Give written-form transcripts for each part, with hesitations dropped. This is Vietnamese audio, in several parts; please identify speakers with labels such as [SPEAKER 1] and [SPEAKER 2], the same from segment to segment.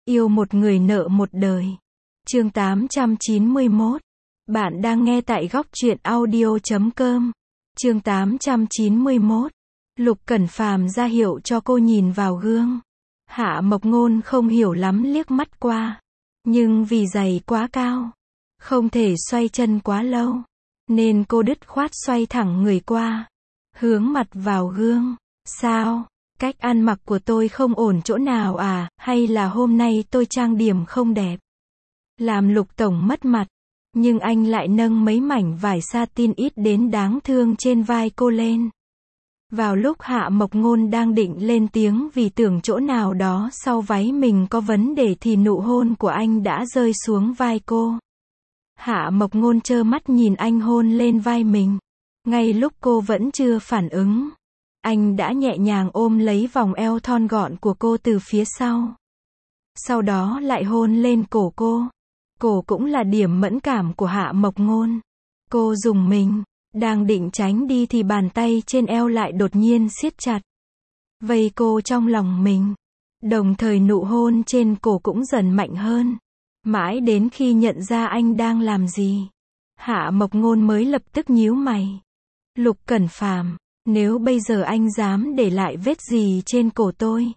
[SPEAKER 1] Yêu một người nợ một đời. Chương 891. Bạn đang nghe tại góc truyện audio.com. Chương 891. Lục Cẩn Phàm ra hiệu cho cô nhìn vào gương. Hạ Mộc Ngôn không hiểu lắm liếc mắt qua. Nhưng vì giày quá cao, không thể xoay chân quá lâu, nên cô đứt khoát xoay thẳng người qua, hướng mặt vào gương. Sao? Cách ăn mặc của tôi không ổn chỗ nào à, hay là hôm nay tôi trang điểm không đẹp? Làm Lục tổng mất mặt, nhưng anh lại nâng mấy mảnh vải satin ít đến đáng thương trên vai cô lên. Vào lúc Hạ Mộc Ngôn đang định lên tiếng vì tưởng chỗ nào đó sau váy mình có vấn đề thì nụ hôn của anh đã rơi xuống vai cô. Hạ Mộc Ngôn trơ mắt nhìn anh hôn lên vai mình. Ngay lúc cô vẫn chưa phản ứng, anh đã nhẹ nhàng ôm lấy vòng eo thon gọn của cô từ phía sau. Sau đó lại hôn lên cổ cô. Cổ cũng là điểm mẫn cảm của Hạ Mộc Ngôn. Cô rùng mình, đang định tránh đi thì bàn tay trên eo lại đột nhiên siết chặt, vây cô trong lòng mình. Đồng thời nụ hôn trên cổ cũng dần mạnh hơn. Mãi đến khi nhận ra anh đang làm gì, Hạ Mộc Ngôn mới lập tức nhíu mày. Lục Cẩn Phàm, nếu bây giờ anh dám để lại vết gì trên cổ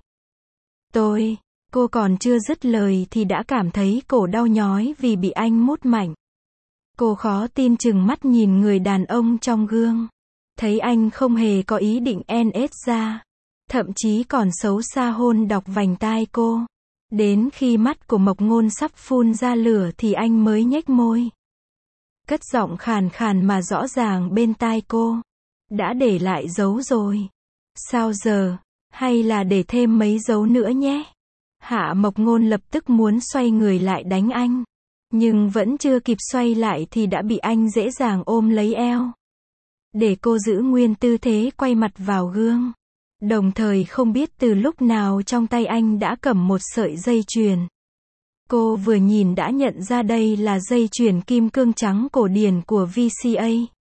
[SPEAKER 1] cô còn chưa dứt lời thì đã cảm thấy cổ đau nhói vì bị anh mút mạnh. Cô khó tin chừng mắt nhìn người đàn ông trong gương. Thấy anh không hề có ý định NS ra. Thậm chí còn xấu xa hôn đọc vành tai cô. Đến khi mắt của Mộc Ngôn sắp phun ra lửa thì anh mới nhếch môi, cất giọng khàn khàn mà rõ ràng bên tai cô. Đã để lại dấu rồi. Sao giờ? Hay là để thêm mấy dấu nữa nhé? Hạ Mộc Ngôn lập tức muốn xoay người lại đánh anh. Nhưng vẫn chưa kịp xoay lại thì đã bị anh dễ dàng ôm lấy eo, để cô giữ nguyên tư thế quay mặt vào gương. Đồng thời không biết từ lúc nào trong tay anh đã cầm một sợi dây chuyền. Cô vừa nhìn đã nhận ra đây là dây chuyền kim cương trắng cổ điển của VCA.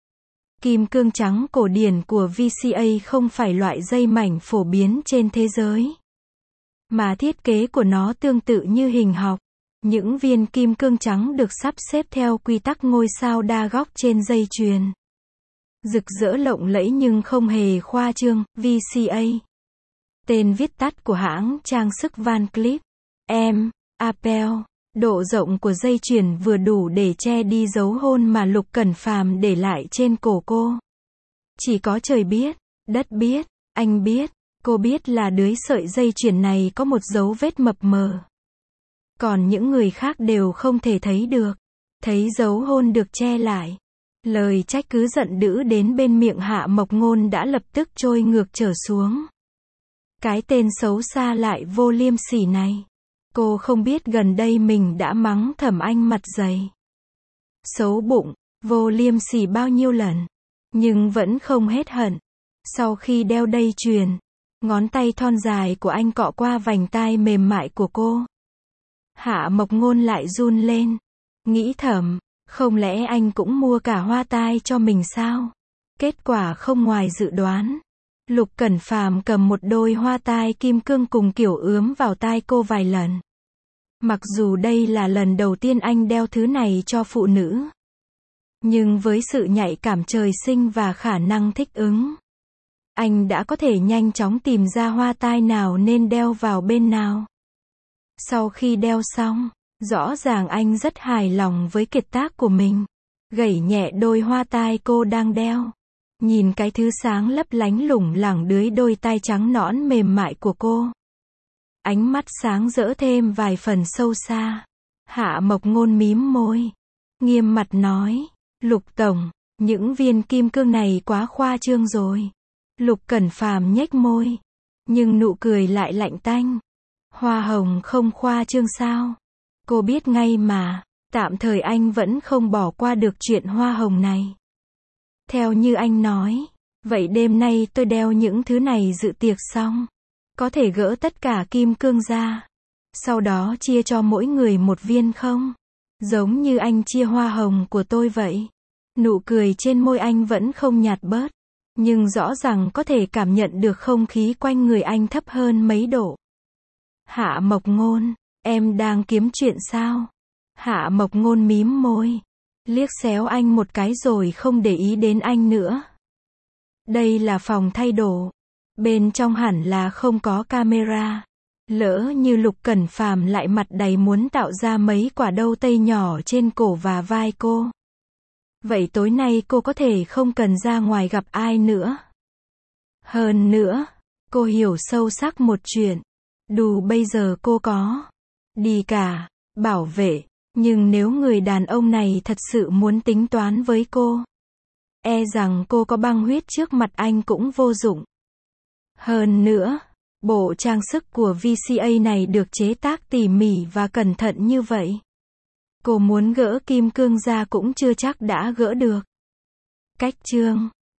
[SPEAKER 1] Kim cương trắng cổ điển của VCA không phải loại dây mảnh phổ biến trên thế giới, mà thiết kế của nó tương tự như hình học. Những viên kim cương trắng được sắp xếp theo quy tắc ngôi sao đa góc trên dây chuyền. Rực rỡ lộng lẫy nhưng không hề khoa trương. VCA, tên viết tắt của hãng trang sức Van Cleef & Arpels. Độ rộng của dây chuyền vừa đủ để che đi dấu hôn mà Lục Cẩn Phàm để lại trên cổ cô. Chỉ có trời biết, đất biết, anh biết, cô biết là dưới sợi dây chuyền này có một dấu vết mập mờ. Còn những người khác đều không thể thấy được. Thấy dấu hôn được che lại, lời trách cứ giận dữ đến bên miệng Hạ Mộc Ngôn đã lập tức trôi ngược trở xuống. Cái tên xấu xa lại vô liêm sỉ này. Cô không biết gần đây mình đã mắng thầm anh mặt dày, xấu bụng, vô liêm sỉ bao nhiêu lần, nhưng vẫn không hết hận. Sau khi đeo dây chuyền, ngón tay thon dài của anh cọ qua vành tai mềm mại của cô. Hạ Mộc Ngôn lại run lên, nghĩ thầm, không lẽ anh cũng mua cả hoa tai cho mình sao? Kết quả không ngoài dự đoán. Lục Cẩn Phàm cầm một đôi hoa tai kim cương cùng kiểu ướm vào tai cô vài lần. Mặc dù đây là lần đầu tiên anh đeo thứ này cho phụ nữ, nhưng với sự nhạy cảm trời sinh và khả năng thích ứng, anh đã có thể nhanh chóng tìm ra hoa tai nào nên đeo vào bên nào. Sau khi đeo xong, rõ ràng anh rất hài lòng với kiệt tác của mình. Gẩy nhẹ đôi hoa tai cô đang đeo, nhìn cái thứ sáng lấp lánh lủng lẳng dưới đôi tai trắng nõn mềm mại của cô. Ánh mắt sáng rỡ thêm vài phần sâu xa. Hạ Mộc Ngôn mím môi, nghiêm mặt nói, Lục tổng, những viên kim cương này quá khoa trương rồi. Lục Cẩn Phàm nhếch môi, nhưng nụ cười lại lạnh tanh. Hoa hồng không khoa trương sao? Cô biết ngay mà. Tạm thời anh vẫn không bỏ qua được chuyện hoa hồng này. Theo như anh nói, vậy đêm nay tôi đeo những thứ này dự tiệc xong, có thể gỡ tất cả kim cương ra, sau đó chia cho mỗi người một viên không? Giống như anh chia hoa hồng của tôi vậy. Nụ cười trên môi anh vẫn không nhạt bớt, nhưng rõ ràng có thể cảm nhận được không khí quanh người anh thấp hơn mấy độ. Hạ Mộc Ngôn, Em đang kiếm chuyện sao? Hạ Mộc Ngôn mím môi, liếc xéo anh một cái rồi không để ý đến anh nữa. Đây là phòng thay đồ. Bên trong hẳn là không có camera. Lỡ như Lục Cẩn Phàm lại mặt đầy muốn tạo ra mấy quả đâu tây nhỏ trên cổ và vai cô. Vậy tối nay cô có thể không cần ra ngoài gặp ai nữa. Hơn nữa, cô hiểu sâu sắc một chuyện. Dù bây giờ cô có đi cả, bảo vệ, nhưng nếu người đàn ông này thật sự muốn tính toán với cô, e rằng cô có băng huyết trước mặt anh cũng vô dụng. Hơn nữa, bộ trang sức của VCA này được chế tác tỉ mỉ và cẩn thận như vậy. Cô muốn gỡ kim cương ra cũng chưa chắc đã gỡ được. Cách chương